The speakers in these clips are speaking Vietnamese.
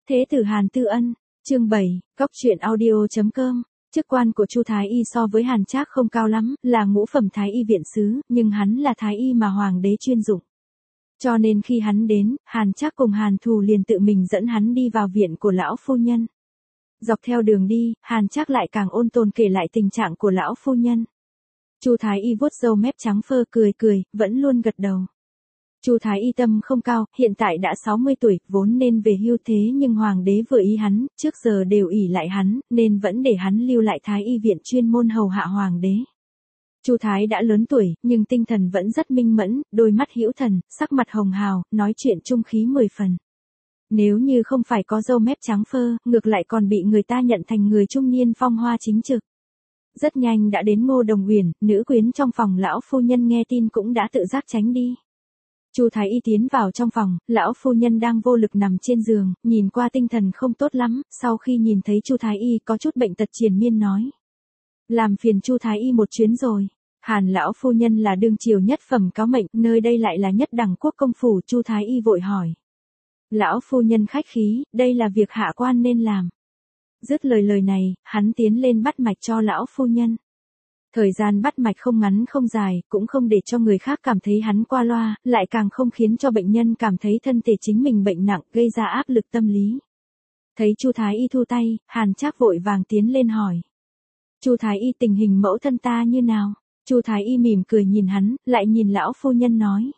Thế tử Hàn Tư Ân, chương 7, góc truyện audio.com. Chức quan của Chu Thái Y so với Hàn Trác không cao lắm, là ngũ phẩm Thái Y viện sứ, nhưng hắn là Thái Y mà Hoàng đế chuyên dụng. Cho nên khi hắn đến, Hàn Trác cùng Hàn Thù liền tự mình dẫn hắn đi vào viện của lão phu nhân. Dọc theo đường đi, Hàn Trác lại càng ôn tồn kể lại tình trạng của lão phu nhân. Chu Thái Y vuốt râu mép trắng phơ cười cười, vẫn luôn gật đầu. Chu Thái Y tâm không cao, hiện tại đã 60 tuổi, vốn nên về hưu thế nhưng Hoàng đế vừa ý hắn, trước giờ đều ỷ lại hắn, nên vẫn để hắn lưu lại Thái Y viện chuyên môn hầu hạ Hoàng đế. Chu Thái đã lớn tuổi, nhưng tinh thần vẫn rất minh mẫn, đôi mắt hữu thần, sắc mặt hồng hào, nói chuyện trung khí 10 phần. Nếu như không phải có râu mép trắng phơ, ngược lại còn bị người ta nhận thành người trung niên phong hoa chính trực. Rất nhanh đã đến Ngô Đồng Uyển, nữ quyến trong phòng lão phu nhân nghe tin cũng đã tự giác tránh đi. Chu Thái Y tiến vào trong phòng, lão phu nhân đang vô lực nằm trên giường, nhìn qua tinh thần không tốt lắm, sau khi nhìn thấy Chu Thái Y có chút bệnh tật triền miên nói. Làm phiền Chu Thái Y một chuyến rồi. Hàn lão phu nhân là đương triều nhất phẩm cáo mệnh, nơi đây lại là nhất đẳng quốc công phủ, Chu Thái Y vội hỏi. Lão phu nhân khách khí, đây là việc hạ quan nên làm. Dứt lời này, hắn tiến lên bắt mạch cho lão phu nhân. Thời gian bắt mạch không ngắn không dài, cũng không để cho người khác cảm thấy hắn qua loa, lại càng không khiến cho bệnh nhân cảm thấy thân thể chính mình bệnh nặng, gây ra áp lực tâm lý. Thấy Chu Thái Y thu tay, Hàn Trác vội vàng tiến lên hỏi. Chu Thái Y, tình hình mẫu thân ta như nào? Chu Thái Y mỉm cười nhìn hắn, lại nhìn lão phu nhân nói.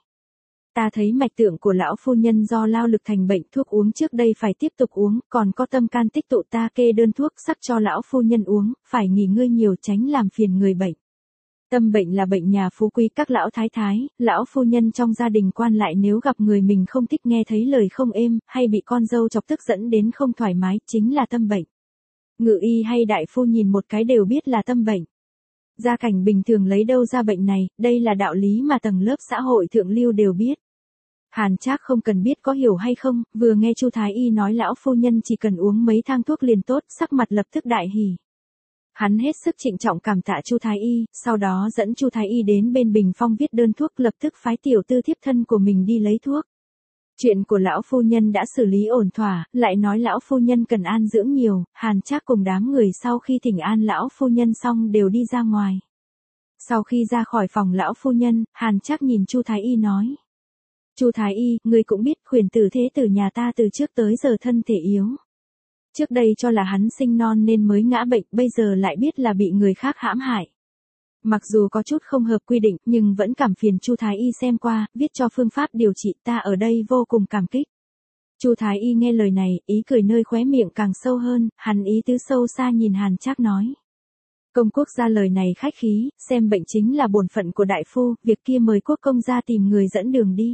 Ta thấy mạch tượng của lão phu nhân do lao lực thành bệnh, thuốc uống trước đây phải tiếp tục uống, còn có tâm can tích tụ, ta kê đơn thuốc sắc cho lão phu nhân uống, phải nghỉ ngơi nhiều tránh làm phiền người bệnh. Tâm bệnh là bệnh nhà phú quý các lão thái thái, lão phu nhân trong gia đình quan lại nếu gặp người mình không thích nghe thấy lời không êm, hay bị con dâu chọc tức dẫn đến không thoải mái, chính là tâm bệnh. Ngự y hay đại phu nhìn một cái đều biết là tâm bệnh. Gia cảnh bình thường lấy đâu ra bệnh này, đây là đạo lý mà tầng lớp xã hội thượng lưu đều biết. Hàn Trác không cần biết có hiểu hay không, vừa nghe Chu Thái Y nói lão phu nhân chỉ cần uống mấy thang thuốc liền tốt, sắc mặt lập tức đại hỉ. Hắn hết sức trịnh trọng cảm tạ Chu Thái Y, sau đó dẫn Chu Thái Y đến bên bình phong viết đơn thuốc, lập tức phái tiểu tư thiếp thân của mình đi lấy thuốc. Chuyện của lão phu nhân đã xử lý ổn thỏa, lại nói lão phu nhân cần an dưỡng nhiều, Hàn Trác cùng đám người sau khi thỉnh an lão phu nhân xong đều đi ra ngoài. Sau khi ra khỏi phòng lão phu nhân, Hàn Trác nhìn Chu Thái Y nói. Chu Thái Y, ngươi cũng biết khuyển tử thế tử nhà ta từ trước tới giờ thân thể yếu. Trước đây cho là hắn sinh non nên mới ngã bệnh, bây giờ lại biết là bị người khác hãm hại. Mặc dù có chút không hợp quy định, nhưng vẫn cảm phiền Chu Thái Y xem qua, viết cho phương pháp điều trị, ta ở đây vô cùng cảm kích. Chu Thái Y nghe lời này, ý cười nơi khóe miệng càng sâu hơn, hắn ý tứ sâu xa nhìn Hàn Trác nói. Công quốc gia lời này khách khí, xem bệnh chính là bổn phận của đại phu, việc kia mời quốc công gia tìm người dẫn đường đi.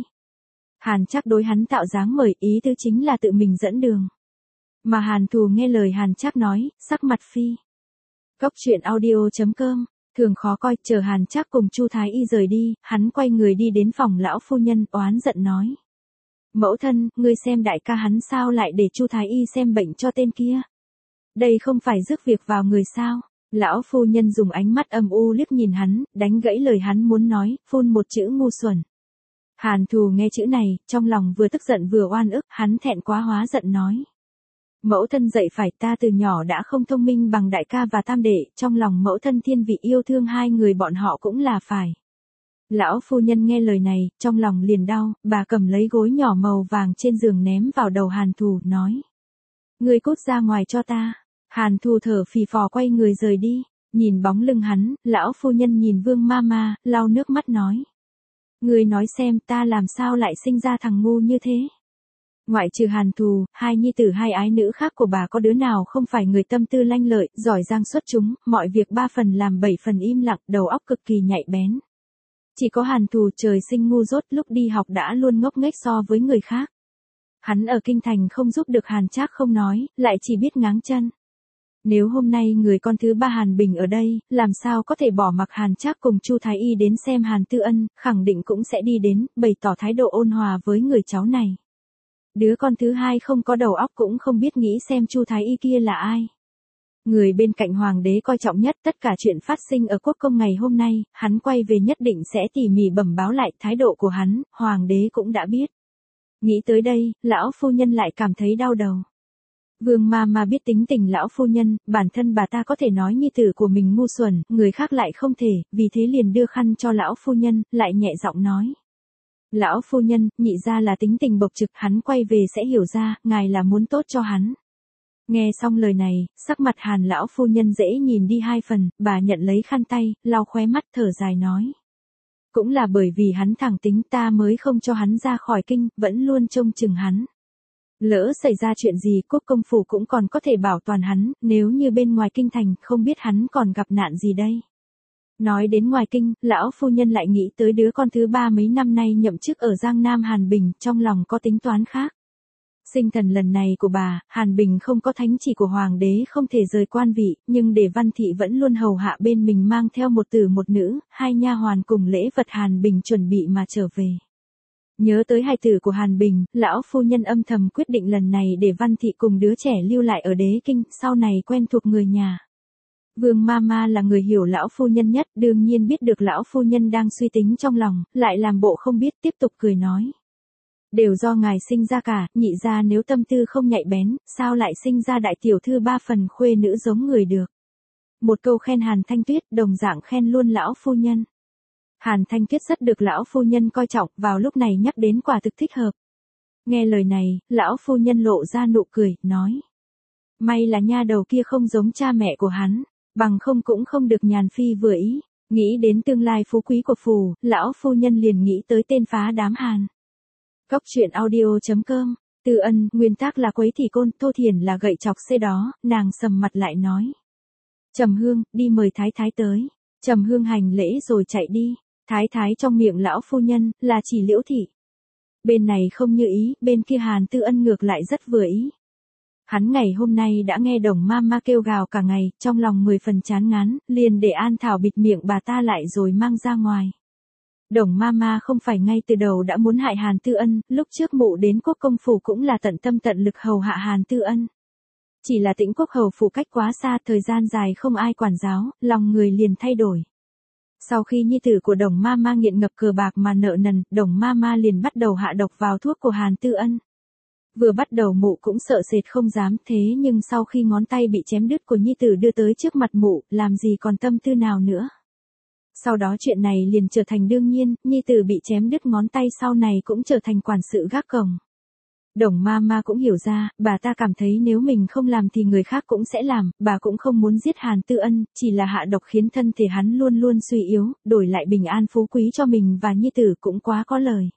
Hàn Trác đối hắn tạo dáng mời, ý tứ chính là tự mình dẫn đường. Mà Hàn Thù nghe lời Hàn Trác nói, sắc mặt phi. Góc truyện audio.com, thường khó coi, chờ Hàn Trác cùng Chu Thái Y rời đi, hắn quay người đi đến phòng lão phu nhân, oán giận nói. Mẫu thân, ngươi xem đại ca hắn sao lại để Chu Thái Y xem bệnh cho tên kia. Đây không phải rước việc vào người sao. Lão phu nhân dùng ánh mắt âm u liếc nhìn hắn, đánh gãy lời hắn muốn nói, phun một chữ ngu xuẩn. Hàn Thù nghe chữ này, trong lòng vừa tức giận vừa oan ức, hắn thẹn quá hóa giận nói. Mẫu thân dạy phải, ta từ nhỏ đã không thông minh bằng đại ca và tam đệ, trong lòng mẫu thân thiên vị yêu thương hai người bọn họ cũng là phải. Lão phu nhân nghe lời này, trong lòng liền đau, bà cầm lấy gối nhỏ màu vàng trên giường ném vào đầu Hàn Thù, nói. Ngươi cút ra ngoài cho ta. Hàn Thù thở phì phò quay người rời đi, nhìn bóng lưng hắn, lão phu nhân nhìn Vương Mama, lau nước mắt nói. Ngươi nói xem ta làm sao lại sinh ra thằng ngu như thế. Ngoại trừ Hàn Thù, hai nhi tử hai ái nữ khác của bà có đứa nào không phải người tâm tư lanh lợi, giỏi giang xuất chúng, mọi việc 3 phần làm 7 phần im lặng, đầu óc cực kỳ nhạy bén. Chỉ có Hàn Thù trời sinh ngu dốt, lúc đi học đã luôn ngốc nghếch so với người khác. Hắn ở kinh thành không giúp được Hàn Trác không nói, lại chỉ biết ngáng chân. Nếu hôm nay người con thứ ba Hàn Bình ở đây, làm sao có thể bỏ mặc Hàn Trác cùng Chu Thái Y đến xem Hàn Tư Ân, khẳng định cũng sẽ đi đến, bày tỏ thái độ ôn hòa với người cháu này. Đứa con thứ hai không có đầu óc cũng không biết nghĩ xem Chu Thái Y kia là ai. Người bên cạnh Hoàng đế coi trọng nhất, tất cả chuyện phát sinh ở quốc công ngày hôm nay, hắn quay về nhất định sẽ tỉ mỉ bẩm báo lại, thái độ của hắn, Hoàng đế cũng đã biết. Nghĩ tới đây, lão phu nhân lại cảm thấy đau đầu. Vương ma biết tính tình lão phu nhân, bản thân bà ta có thể nói nhi tử của mình ngu xuẩn, người khác lại không thể, vì thế liền đưa khăn cho lão phu nhân, lại nhẹ giọng nói. Lão phu nhân, nhị gia là tính tình bộc trực, hắn quay về sẽ hiểu ra, ngài là muốn tốt cho hắn. Nghe xong lời này, sắc mặt Hàn lão phu nhân dễ nhìn đi 2 phần, bà nhận lấy khăn tay, lau khóe mắt thở dài nói. Cũng là bởi vì hắn thẳng tính ta mới không cho hắn ra khỏi kinh, vẫn luôn trông chừng hắn. Lỡ xảy ra chuyện gì quốc công phủ cũng còn có thể bảo toàn hắn, nếu như bên ngoài kinh thành không biết hắn còn gặp nạn gì đây. Nói đến ngoài kinh, lão phu nhân lại nghĩ tới đứa con thứ 3 mấy năm nay nhậm chức ở Giang Nam Hàn Bình, trong lòng có tính toán khác. Sinh thần lần này của bà, Hàn Bình không có thánh chỉ của hoàng đế không thể rời quan vị, nhưng để Văn Thị vẫn luôn hầu hạ bên mình mang theo một tử một nữ, 2 nha hoàn cùng lễ vật Hàn Bình chuẩn bị mà trở về. Nhớ tới hài tử của Hàn Bình, lão phu nhân âm thầm quyết định lần này để Văn Thị cùng đứa trẻ lưu lại ở đế kinh, sau này quen thuộc người nhà. Vương Mama là người hiểu lão phu nhân nhất, đương nhiên biết được lão phu nhân đang suy tính trong lòng, lại làm bộ không biết, tiếp tục cười nói. Đều do ngài sinh ra cả, nhị gia nếu tâm tư không nhạy bén, sao lại sinh ra đại tiểu thư 3 phần khuê nữ giống người được. Một câu khen Hàn Thanh Tuyết, đồng dạng khen luôn lão phu nhân. Hàn Thanh Tuyết rất được lão phu nhân coi trọng, vào lúc này nhắc đến quả thực thích hợp. Nghe lời này, lão phu nhân lộ ra nụ cười, nói. May là nha đầu kia không giống cha mẹ của hắn, bằng không cũng không được nhàn phi vừa ý. Nghĩ đến tương lai phú quý của phù, lão phu nhân liền nghĩ tới tên phá đám Hàn. Góc truyện audio.com, Tư Ân, nguyên tác là quấy thì côn, Thô Thiền là gậy chọc xê đó, nàng sầm mặt lại nói. Trầm Hương, đi mời thái thái tới. Trầm Hương hành lễ rồi chạy đi. Thái thái trong miệng lão phu nhân, là chỉ Liễu thị. Bên này không như ý, bên kia Hàn Tư Ân ngược lại rất vừa ý. Hắn ngày hôm nay đã nghe Đồng Mama kêu gào cả ngày, trong lòng 10 phần chán ngán, liền để An Thảo bịt miệng bà ta lại rồi mang ra ngoài. Đồng Mama không phải ngay từ đầu đã muốn hại Hàn Tư Ân, lúc trước mụ đến quốc công phủ cũng là tận tâm tận lực hầu hạ Hàn Tư Ân. Chỉ là Tĩnh Quốc hầu phủ cách quá xa, thời gian dài không ai quản giáo, lòng người liền thay đổi. Sau khi nhi tử của Đồng Mama nghiện ngập cờ bạc mà nợ nần, Đồng Mama liền bắt đầu hạ độc vào thuốc của Hàn Tư Ân. Vừa bắt đầu mụ cũng sợ sệt không dám, thế nhưng sau khi ngón tay bị chém đứt của nhi tử đưa tới trước mặt mụ, làm gì còn tâm tư nào nữa. Sau đó chuyện này liền trở thành đương nhiên, nhi tử bị chém đứt ngón tay sau này cũng trở thành quản sự gác cổng. Đồng Mama cũng hiểu ra, bà ta cảm thấy nếu mình không làm thì người khác cũng sẽ làm, bà cũng không muốn giết Hàn Tư Ân, chỉ là hạ độc khiến thân thể hắn luôn luôn suy yếu, đổi lại bình an phú quý cho mình và nhi tử cũng quá có lời.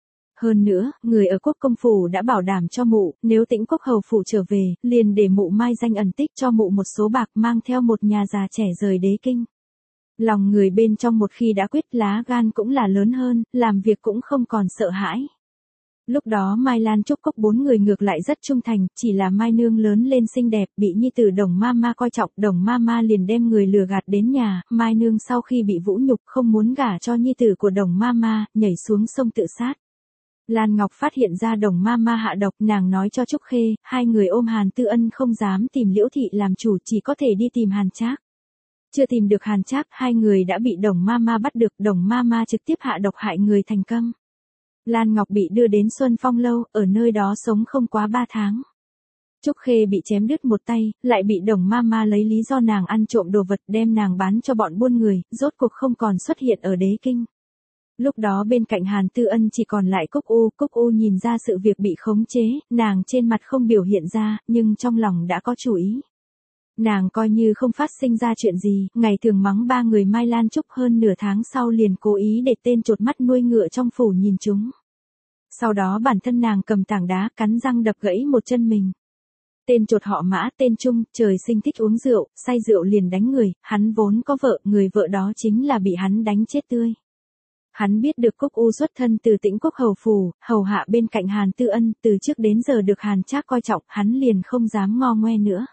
Hơn nữa, người ở quốc công phủ đã bảo đảm cho mụ, nếu Tĩnh Quốc hầu phủ trở về, liền để mụ mai danh ẩn tích cho mụ một số bạc mang theo một nhà già trẻ rời đế kinh. Lòng người bên trong một khi đã quyết, lá gan cũng là lớn hơn, làm việc cũng không còn sợ hãi. Lúc đó Mai Lan Trúc Cốc 4 người ngược lại rất trung thành, chỉ là Mai Nương lớn lên xinh đẹp, bị nhi tử Đồng Mama coi trọng, Đồng Mama liền đem người lừa gạt đến nhà, Mai Nương sau khi bị vũ nhục không muốn gả cho nhi tử của Đồng Mama, nhảy xuống sông tự sát. Lan Ngọc phát hiện ra Đồng Mama hạ độc, nàng nói cho Trúc Khê, 2 người ôm Hàn Tư Ân không dám tìm Liễu thị làm chủ, chỉ có thể đi tìm Hàn Trác. Chưa tìm được Hàn Trác, 2 người đã bị Đồng Mama bắt được, Đồng Mama trực tiếp hạ độc hại người thành công. Lan Ngọc bị đưa đến Xuân Phong Lâu, ở nơi đó sống không quá 3 tháng. Trúc Khê bị chém đứt một tay, lại bị Đồng Mama lấy lý do nàng ăn trộm đồ vật đem nàng bán cho bọn buôn người, rốt cuộc không còn xuất hiện ở đế kinh. Lúc đó bên cạnh Hàn Tư Ân chỉ còn lại Cúc U nhìn ra sự việc bị khống chế, nàng trên mặt không biểu hiện ra, nhưng trong lòng đã có chủ ý. Nàng coi như không phát sinh ra chuyện gì, ngày thường mắng 3 người Mai Lan Trúc, hơn nửa tháng sau liền cố ý để tên chột mắt nuôi ngựa trong phủ nhìn chúng. Sau đó bản thân nàng cầm tảng đá cắn răng đập gãy một chân mình. Tên chột họ Mã, tên Trung, trời sinh thích uống rượu, say rượu liền đánh người, hắn vốn có vợ, người vợ đó chính là bị hắn đánh chết tươi. Hắn biết được Cúc U xuất thân từ Tĩnh Quốc hầu phủ, hầu hạ bên cạnh Hàn Tư Ân, từ trước đến giờ được Hàn Trác coi trọng, hắn liền không dám ngo ngoe nữa.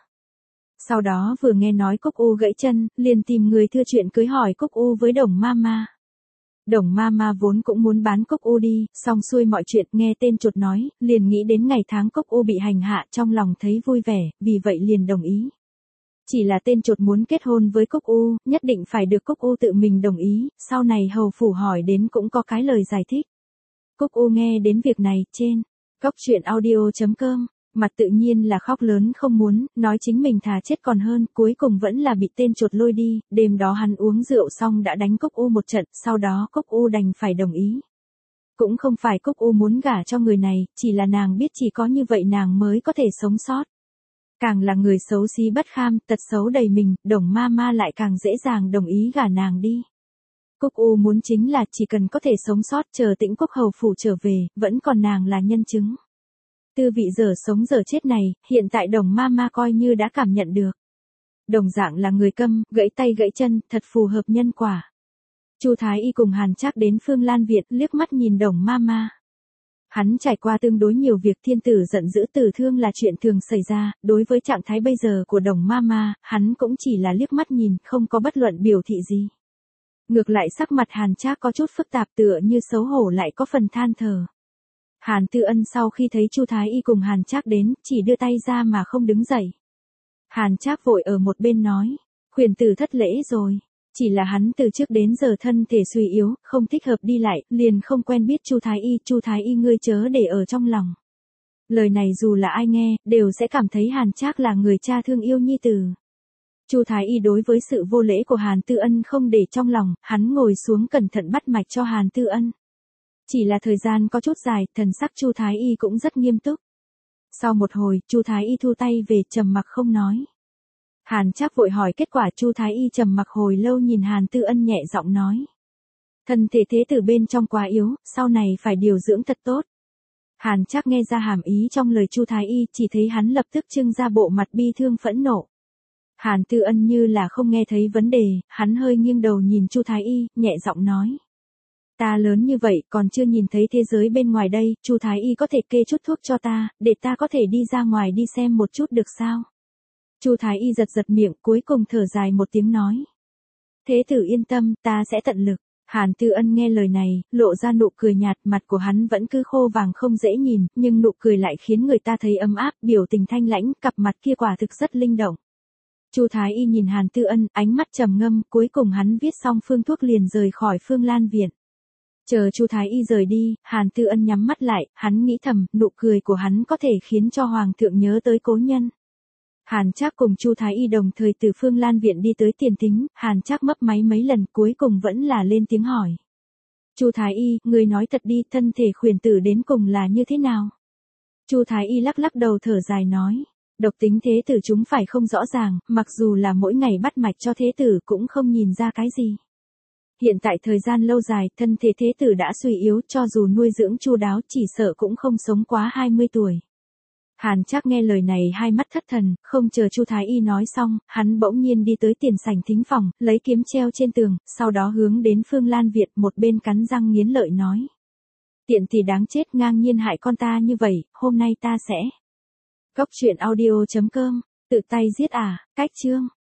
Sau đó vừa nghe nói Cúc U gãy chân, liền tìm người thưa chuyện cưới hỏi Cúc U với Đồng Mama. Đồng Mama vốn cũng muốn bán Cúc U đi, xong xuôi mọi chuyện, nghe tên chột nói, liền nghĩ đến ngày tháng Cúc U bị hành hạ, trong lòng thấy vui vẻ, vì vậy liền đồng ý. Chỉ là tên chột muốn kết hôn với Cúc U, nhất định phải được Cúc U tự mình đồng ý, sau này hầu phủ hỏi đến cũng có cái lời giải thích. Cúc U nghe đến việc này, trên góc truyện audio.com Mặt tự nhiên là khóc lớn không muốn, nói chính mình thà chết còn hơn, cuối cùng vẫn là bị tên chuột lôi đi, đêm đó hắn uống rượu xong đã đánh Cúc U một trận, sau đó Cúc U đành phải đồng ý. Cũng không phải Cúc U muốn gả cho người này, chỉ là nàng biết chỉ có như vậy nàng mới có thể sống sót. Càng là người xấu xí bất kham, tật xấu đầy mình, Đồng ma ma lại càng dễ dàng đồng ý gả nàng đi. Cúc U muốn chính là chỉ cần có thể sống sót chờ Tĩnh Quốc hầu phủ trở về, vẫn còn nàng là nhân chứng. Tư vị giờ sống giờ chết này, hiện tại Đồng ma ma coi như đã cảm nhận được. Đồng dạng là người câm, gãy tay gãy chân, thật phù hợp nhân quả. Chu Thái Y cùng Hàn Trác đến Phương Lan Việt liếc mắt nhìn Đồng ma ma. Hắn trải qua tương đối nhiều việc thiên tử giận dữ tử thương là chuyện thường xảy ra, đối với trạng thái bây giờ của Đồng ma ma, hắn cũng chỉ là liếc mắt nhìn, không có bất luận biểu thị gì. Ngược lại sắc mặt Hàn Trác có chút phức tạp tựa như xấu hổ lại có phần than thở. Hàn Tư Ân sau khi thấy Chu Thái Y cùng Hàn Trác đến, chỉ đưa tay ra mà không đứng dậy. Hàn Trác vội ở một bên nói, khuyển tử thất lễ rồi. Chỉ là hắn từ trước đến giờ thân thể suy yếu, không thích hợp đi lại, liền không quen biết Chu Thái Y ngươi chớ để ở trong lòng. Lời này dù là ai nghe, đều sẽ cảm thấy Hàn Trác là người cha thương yêu nhi tử. Chu Thái Y đối với sự vô lễ của Hàn Tư Ân không để trong lòng, hắn ngồi xuống cẩn thận bắt mạch cho Hàn Tư Ân. Chỉ là thời gian có chút dài, thần sắc Chu Thái Y cũng rất nghiêm túc. Sau một hồi, Chu Thái Y thu tay về trầm mặc không nói. Hàn Trác vội hỏi kết quả. Chu Thái Y trầm mặc hồi lâu nhìn Hàn Tư Ân nhẹ giọng nói. Thân thể thế tử bên trong quá yếu, sau này phải điều dưỡng thật tốt. Hàn Trác nghe ra hàm ý trong lời Chu Thái Y, chỉ thấy hắn lập tức trưng ra bộ mặt bi thương phẫn nộ. Hàn Tư Ân như là không nghe thấy vấn đề, hắn hơi nghiêng đầu nhìn Chu Thái Y, nhẹ giọng nói. Ta lớn như vậy còn chưa nhìn thấy thế giới bên ngoài đây, Chu Thái Y có thể kê chút thuốc cho ta, để ta có thể đi ra ngoài đi xem một chút được sao? Chu Thái Y giật giật miệng, cuối cùng thở dài một tiếng nói. Thế tử yên tâm, ta sẽ tận lực. Hàn Tư Ân nghe lời này, lộ ra nụ cười nhạt, mặt của hắn vẫn cứ khô vàng không dễ nhìn, nhưng nụ cười lại khiến người ta thấy ấm áp, biểu tình thanh lãnh, cặp mặt kia quả thực rất linh động. Chu Thái Y nhìn Hàn Tư Ân, ánh mắt trầm ngâm, cuối cùng hắn viết xong phương thuốc liền rời khỏi Phương Lan Viện. Chờ Chu Thái Y rời đi, Hàn Tư Ân nhắm mắt lại, hắn nghĩ thầm, nụ cười của hắn có thể khiến cho Hoàng thượng nhớ tới cố nhân. Hàn Trác cùng Chu Thái Y đồng thời từ Phương Lan Viện đi tới Tiền Tính, Hàn Trác mấp máy mấy lần cuối cùng vẫn là lên tiếng hỏi. Chu Thái Y, người nói thật đi, thân thể khuyển tử đến cùng là như thế nào? Chu Thái Y lắc lắc đầu thở dài nói. Độc tính thế tử chúng phải không rõ ràng, mặc dù là mỗi ngày bắt mạch cho thế tử cũng không nhìn ra cái gì. Hiện tại thời gian lâu dài, thân thể thế tử đã suy yếu, cho dù nuôi dưỡng chu đáo chỉ sợ cũng không sống quá 20 tuổi. Hàn Trác nghe lời này hai mắt thất thần, không chờ Chu Thái Y nói xong, hắn bỗng nhiên đi tới tiền sảnh thính phòng, lấy kiếm treo trên tường, sau đó hướng đến Phương Lan Việt một bên cắn răng nghiến lợi nói. Tiện thì đáng chết, ngang nhiên hại con ta như vậy, hôm nay ta sẽ. Góc truyện audio.com, tự tay giết à, cách chương.